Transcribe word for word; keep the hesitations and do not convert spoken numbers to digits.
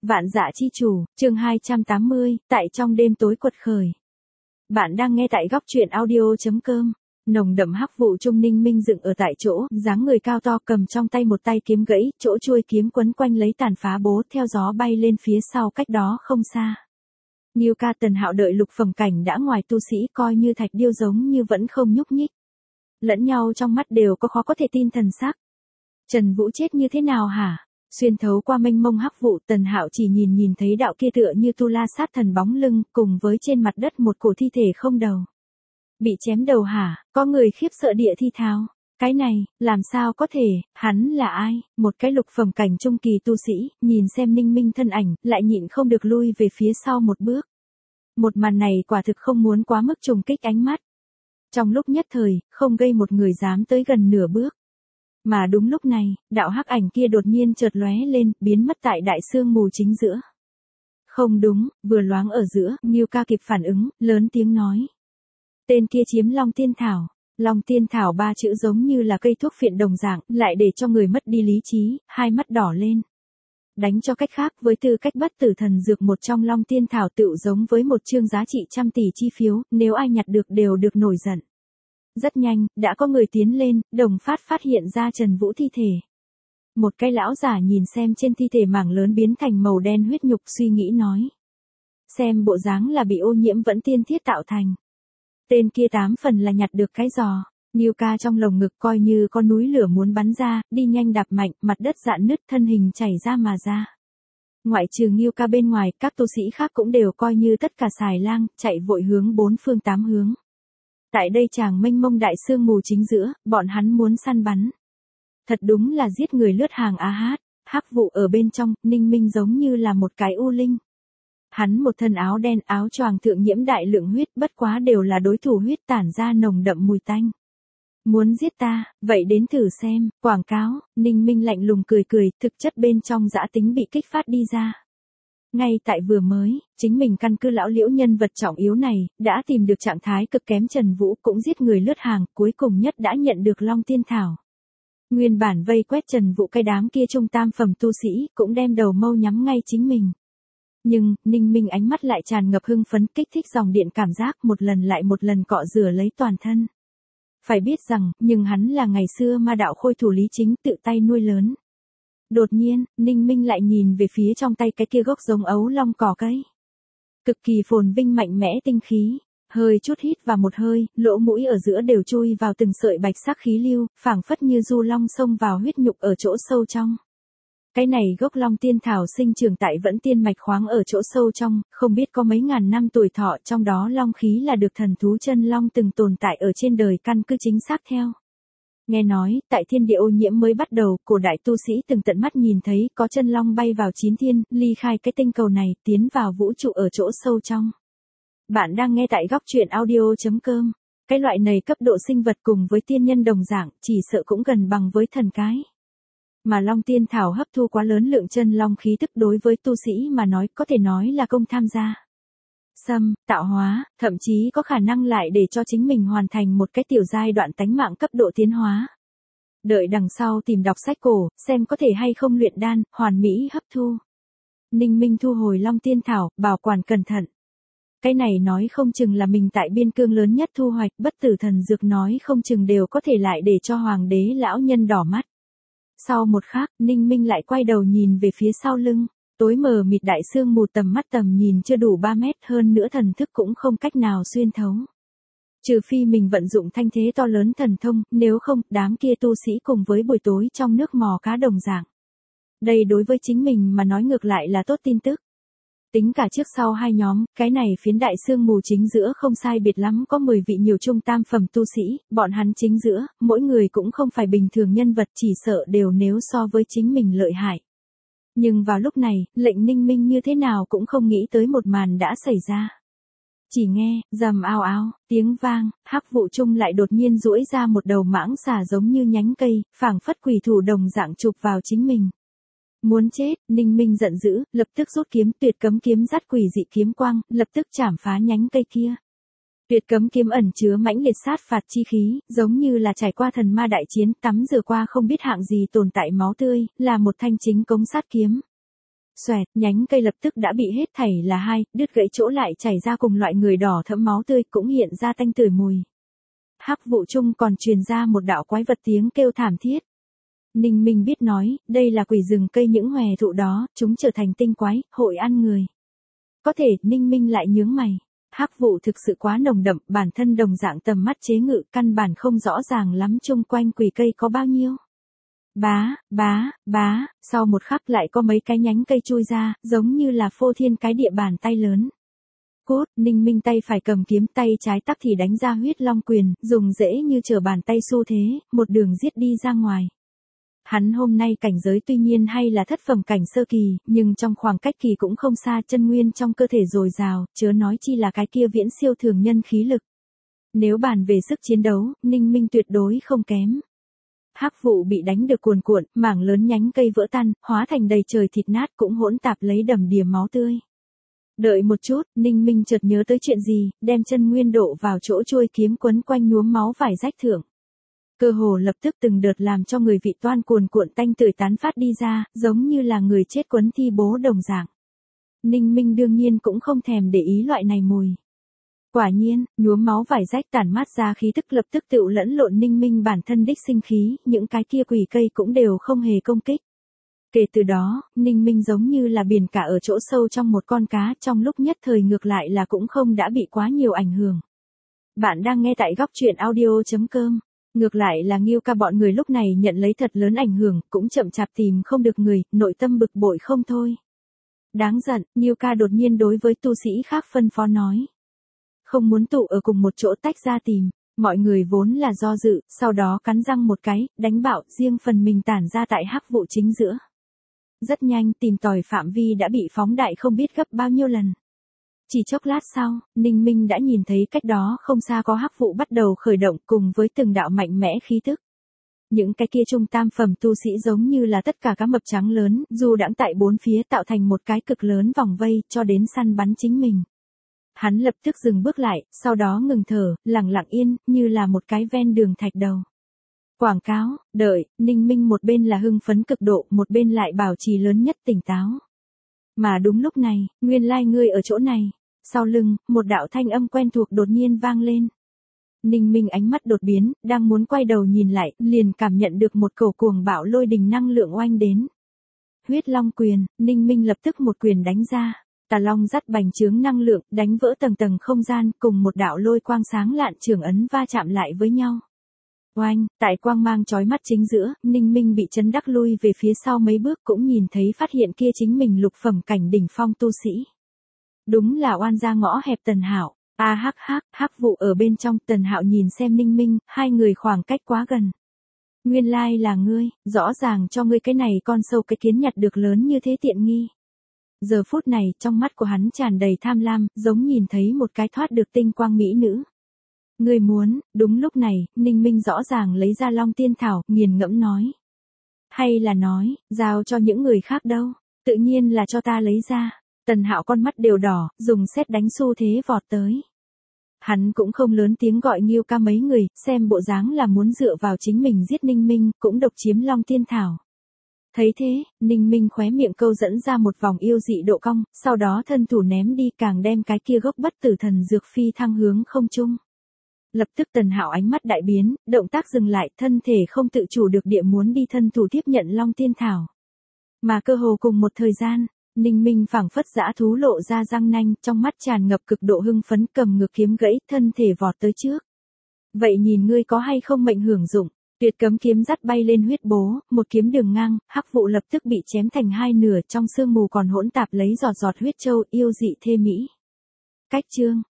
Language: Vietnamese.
Vạn Dạ Chi Chủ, chương hai trăm tám mươi, tại trong đêm tối quật khởi. Bạn đang nghe tại góc truyện audio chấm com. Nồng đậm hắc vụ trung Ninh Minh dựng ở tại chỗ, dáng người cao to cầm trong tay một tay kiếm gãy, chỗ chuôi kiếm quấn quanh lấy tàn phá bố theo gió bay lên phía sau cách đó không xa. Nhiêu Ca Tần Hạo đợi lục phẩm cảnh đã ngoài tu sĩ coi như thạch điêu giống như vẫn không nhúc nhích. Lẫn nhau trong mắt đều có khó có thể tin thần sắc. Trần Vũ chết như thế nào hả? Xuyên thấu qua mênh mông hắc vụ, Tần Hạo chỉ nhìn nhìn thấy đạo kia tựa như tu la sát thần bóng lưng, cùng với trên mặt đất một cổ thi thể không đầu. Bị chém đầu hả? Có người khiếp sợ địa thi thào. Cái này, làm sao có thể, hắn là ai? Một cái lục phẩm cảnh trung kỳ tu sĩ, nhìn xem Ninh Minh thân ảnh, lại nhịn không được lui về phía sau một bước. Một màn này quả thực không muốn quá mức trùng kích ánh mắt. Trong lúc nhất thời, không gây một người dám tới gần nửa bước. Mà đúng lúc này, đạo hắc ảnh kia đột nhiên chợt lóe lên, biến mất tại đại sương mù chính giữa. Không đúng, vừa loáng ở giữa, Nhiêu Ca kịp phản ứng, lớn tiếng nói. Tên kia chiếm Long Tiên Thảo. Long Tiên Thảo ba chữ giống như là cây thuốc phiện đồng dạng, lại để cho người mất đi lý trí, hai mắt đỏ lên. Đánh cho cách khác, với tư cách bất tử thần dược một trong Long Tiên Thảo tựu giống với một chương giá trị trăm tỷ chi phiếu, nếu ai nhặt được đều được nổi giận. Rất nhanh, đã có người tiến lên, đồng phát phát hiện ra Trần Vũ thi thể. Một cái lão giả nhìn xem trên thi thể mảng lớn biến thành màu đen huyết nhục, suy nghĩ nói. Xem bộ dáng là bị ô nhiễm vẫn tiên thiết tạo thành. Tên kia tám phần là nhặt được cái giò. Nhiêu Ca trong lồng ngực coi như con núi lửa muốn bắn ra, đi nhanh đạp mạnh, mặt đất rạn nứt, thân hình chảy ra mà ra. Ngoại trừ Nhiêu Ca bên ngoài, các tu sĩ khác cũng đều coi như tất cả xài lang, chạy vội hướng bốn phương tám hướng. Tại đây chàng mênh mông đại sương mù chính giữa, bọn hắn muốn săn bắn. Thật đúng là giết người lướt hàng á hát, hắc vụ ở bên trong, Ninh Minh giống như là một cái u linh. Hắn một thân áo đen, áo choàng thượng nhiễm đại lượng huyết, bất quá đều là đối thủ huyết tản ra nồng đậm mùi tanh. Muốn giết ta, vậy đến thử xem, quảng cáo, Ninh Minh lạnh lùng cười cười, thực chất bên trong dã tính bị kích phát đi ra. Ngay tại vừa mới, chính mình căn cứ lão liễu nhân vật trọng yếu này, đã tìm được trạng thái cực kém Trần Vũ, cũng giết người lướt hàng, cuối cùng nhất đã nhận được Long Tiên Thảo. Nguyên bản vây quét Trần Vũ cái đám kia trung tam phẩm tu sĩ, cũng đem đầu mâu nhắm ngay chính mình. Nhưng, Ninh Minh ánh mắt lại tràn ngập hưng phấn, kích thích dòng điện cảm giác, một lần lại một lần cọ rửa lấy toàn thân. Phải biết rằng, nhưng hắn là ngày xưa ma đạo khôi thủ Lý Chính tự tay nuôi lớn. Đột nhiên, Ninh Minh lại nhìn về phía trong tay cái kia gốc giống ấu long cỏ cây. Cực kỳ phồn vinh mạnh mẽ tinh khí, hơi chút hít vào một hơi, lỗ mũi ở giữa đều chui vào từng sợi bạch sắc khí lưu, phảng phất như du long xông vào huyết nhục ở chỗ sâu trong. Cái này gốc Long Tiên Thảo sinh trưởng tại vẫn tiên mạch khoáng ở chỗ sâu trong, không biết có mấy ngàn năm tuổi thọ, trong đó long khí là được thần thú chân long từng tồn tại ở trên đời căn cứ chính xác theo. Nghe nói, tại thiên địa ô nhiễm mới bắt đầu, cổ đại tu sĩ từng tận mắt nhìn thấy có chân long bay vào chín thiên, ly khai cái tinh cầu này, tiến vào vũ trụ ở chỗ sâu trong. Bạn đang nghe tại góc truyện audio chấm com. Cái loại này cấp độ sinh vật cùng với tiên nhân đồng dạng, chỉ sợ cũng gần bằng với thần cái. Mà Long Tiên Thảo hấp thu quá lớn lượng chân long khí tức, đối với tu sĩ mà nói có thể nói là công tham gia. Xâm, tạo hóa, thậm chí có khả năng lại để cho chính mình hoàn thành một cái tiểu giai đoạn tánh mạng cấp độ tiến hóa. Đợi đằng sau tìm đọc sách cổ, xem có thể hay không luyện đan, hoàn mỹ hấp thu. Ninh Minh thu hồi Long Tiên Thảo, bảo quản cẩn thận. Cái này nói không chừng là mình tại biên cương lớn nhất thu hoạch, bất tử thần dược nói không chừng đều có thể lại để cho hoàng đế lão nhân đỏ mắt. Sau một khắc, Ninh Minh lại quay đầu nhìn về phía sau lưng. Tối mờ mịt đại sương mù tầm mắt tầm nhìn chưa đủ ba mét, hơn nữa thần thức cũng không cách nào xuyên thấu. Trừ phi mình vận dụng thanh thế to lớn thần thông, nếu không, đám kia tu sĩ cùng với buổi tối trong nước mò cá đồng dạng. Đây đối với chính mình mà nói ngược lại là tốt tin tức. Tính cả trước sau hai nhóm, cái này phiến đại sương mù chính giữa không sai biệt lắm có mười vị nhiều trung tam phẩm tu sĩ, bọn hắn chính giữa, mỗi người cũng không phải bình thường nhân vật, chỉ sợ đều nếu so với chính mình lợi hại. Nhưng vào lúc này, lệnh Ninh Minh như thế nào cũng không nghĩ tới một màn đã xảy ra. Chỉ nghe, rầm ao ao, tiếng vang, hắc vụ chung lại đột nhiên duỗi ra một đầu mãng xà giống như nhánh cây, phảng phất quỷ thủ đồng dạng chụp vào chính mình. Muốn chết, Ninh Minh giận dữ, lập tức rút kiếm, tuyệt cấm kiếm dắt quỷ dị kiếm quang, lập tức chảm phá nhánh cây kia. Tuyệt cấm kiếm ẩn chứa mãnh liệt sát phạt chi khí, giống như là trải qua thần ma đại chiến, tắm rửa qua không biết hạng gì tồn tại máu tươi, là một thanh chính cống sát kiếm. Xoẹt, nhánh cây lập tức đã bị hết thảy là hai, đứt gãy chỗ lại chảy ra cùng loại người đỏ thẫm máu tươi cũng hiện ra tanh tưởi mùi. Hắc vụ chung còn truyền ra một đạo quái vật tiếng kêu thảm thiết. Ninh Minh biết nói, đây là quỷ rừng cây những hòe thụ đó, chúng trở thành tinh quái, hội ăn người. Có thể, Ninh Minh lại nhướng mày. Hắc vụ thực sự quá nồng đậm, bản thân đồng dạng tầm mắt chế ngự, căn bản không rõ ràng lắm chung quanh quỷ cây có bao nhiêu. Bá, bá, bá, sau một khắc lại có mấy cái nhánh cây chui ra, giống như là phô thiên cái địa bàn tay lớn. Cốt, Ninh Minh tay phải cầm kiếm, tay trái tắc thì đánh ra huyết long quyền, dùng dễ như trở bàn tay xu thế, một đường giết đi ra ngoài. Hắn hôm nay cảnh giới tuy nhiên hay là thất phẩm cảnh sơ kỳ, nhưng trong khoảng cách kỳ cũng không xa, chân nguyên trong cơ thể dồi dào, chớ nói chi là cái kia viễn siêu thường nhân khí lực. Nếu bàn về sức chiến đấu, Ninh Minh tuyệt đối không kém. Hắc vụ bị đánh được cuồn cuộn, mảng lớn nhánh cây vỡ tan, hóa thành đầy trời thịt nát cũng hỗn tạp lấy đầm đìa máu tươi. Đợi một chút, Ninh Minh chợt nhớ tới chuyện gì, đem chân nguyên độ vào chỗ chuôi kiếm quấn quanh nhuốm máu vải rách thưởng. Cơ hồ lập tức từng đợt làm cho người vị toan cuồn cuộn tanh tưởi tán phát đi ra, giống như là người chết quấn thi bố đồng dạng. Ninh Minh đương nhiên cũng không thèm để ý loại này mùi. Quả nhiên, nhuốm máu vải rách tản mát ra khí tức lập tức tựu lẫn lộn Ninh Minh bản thân đích sinh khí, những cái kia quỷ cây cũng đều không hề công kích. Kể từ đó, Ninh Minh giống như là biển cả ở chỗ sâu trong một con cá, trong lúc nhất thời ngược lại là cũng không đã bị quá nhiều ảnh hưởng. Bạn đang nghe tại góc truyện audio chấm com. Ngược lại là Ngưu Ca bọn người lúc này nhận lấy thật lớn ảnh hưởng, cũng chậm chạp tìm không được người, nội tâm bực bội không thôi. Đáng giận, Ngưu Ca đột nhiên đối với tu sĩ khác phân phó nói. Không muốn tụ ở cùng một chỗ tách ra tìm, mọi người vốn là do dự, sau đó cắn răng một cái, đánh bạo, riêng phần mình tản ra tại hắc vụ chính giữa. Rất nhanh tìm tòi phạm vi đã bị phóng đại không biết gấp bao nhiêu lần. Chỉ chốc lát sau, Ninh Minh đã nhìn thấy cách đó không xa có hắc vụ bắt đầu khởi động cùng với từng đạo mạnh mẽ khí tức. Những cái kia trung tam phẩm tu sĩ giống như là tất cả cá mập trắng lớn, dù đãng tại bốn phía tạo thành một cái cực lớn vòng vây cho đến săn bắn chính mình. Hắn lập tức dừng bước lại, sau đó ngừng thở, lặng lặng yên, như là một cái ven đường thạch đầu. Quảng cáo, đợi, Ninh Minh một bên là hưng phấn cực độ, một bên lại bảo trì lớn nhất tỉnh táo. Mà đúng lúc này, nguyên lai ngươi ở chỗ này. Sau lưng, một đạo thanh âm quen thuộc đột nhiên vang lên. Ninh Minh ánh mắt đột biến, đang muốn quay đầu nhìn lại, liền cảm nhận được một cổ cuồng bạo lôi đình năng lượng oanh đến. Huyết long quyền, Ninh Minh lập tức một quyền đánh ra. Tà long dắt bành trướng năng lượng, đánh vỡ tầng tầng không gian, cùng một đạo lôi quang sáng lạn trường ấn va chạm lại với nhau. Oanh, tại quang mang chói mắt chính giữa, Ninh Minh bị chấn đắc lui về phía sau mấy bước cũng nhìn thấy phát hiện kia chính mình lục phẩm cảnh đỉnh phong tu sĩ. Đúng là oan gia ngõ hẹp Tần Hạo, a hắc hắc, hắc vụ ở bên trong, Tần Hạo nhìn xem Ninh Minh, hai người khoảng cách quá gần. Nguyên lai là ngươi, rõ ràng cho ngươi cái này con sâu cái kiến nhặt được lớn như thế tiện nghi. Giờ phút này, trong mắt của hắn tràn đầy tham lam, giống nhìn thấy một cái thoát được tinh quang mỹ nữ. Ngươi muốn, đúng lúc này, Ninh Minh rõ ràng lấy ra Long Tiên Thảo, nghiền ngẫm nói. Hay là nói, giao cho những người khác đâu, tự nhiên là cho ta lấy ra. Tần Hạo con mắt đều đỏ, dùng sét đánh xu thế vọt tới. Hắn cũng không lớn tiếng gọi Ngưu Ca mấy người, xem bộ dáng là muốn dựa vào chính mình giết Ninh Minh, cũng độc chiếm Long Tiên Thảo. Thấy thế, Ninh Minh khóe miệng câu dẫn ra một vòng yêu dị độ cong, sau đó thân thủ ném đi càng đem cái kia gốc bất tử thần dược phi thăng hướng không trung. Lập tức Tần Hạo ánh mắt đại biến, động tác dừng lại, thân thể không tự chủ được địa muốn đi thân thủ tiếp nhận Long Tiên Thảo. Mà cơ hồ cùng một thời gian, Ninh Minh phảng phất dã thú lộ ra răng nanh, trong mắt tràn ngập cực độ hưng phấn, cầm ngược kiếm gãy, thân thể vọt tới trước. Vậy nhìn ngươi có hay không mệnh hưởng dụng, tuyệt cấm kiếm dắt bay lên huyết bố, một kiếm đường ngang, hắc vụ lập tức bị chém thành hai nửa, trong sương mù còn hỗn tạp lấy giọt giọt huyết châu, yêu dị thê mỹ. Cách chương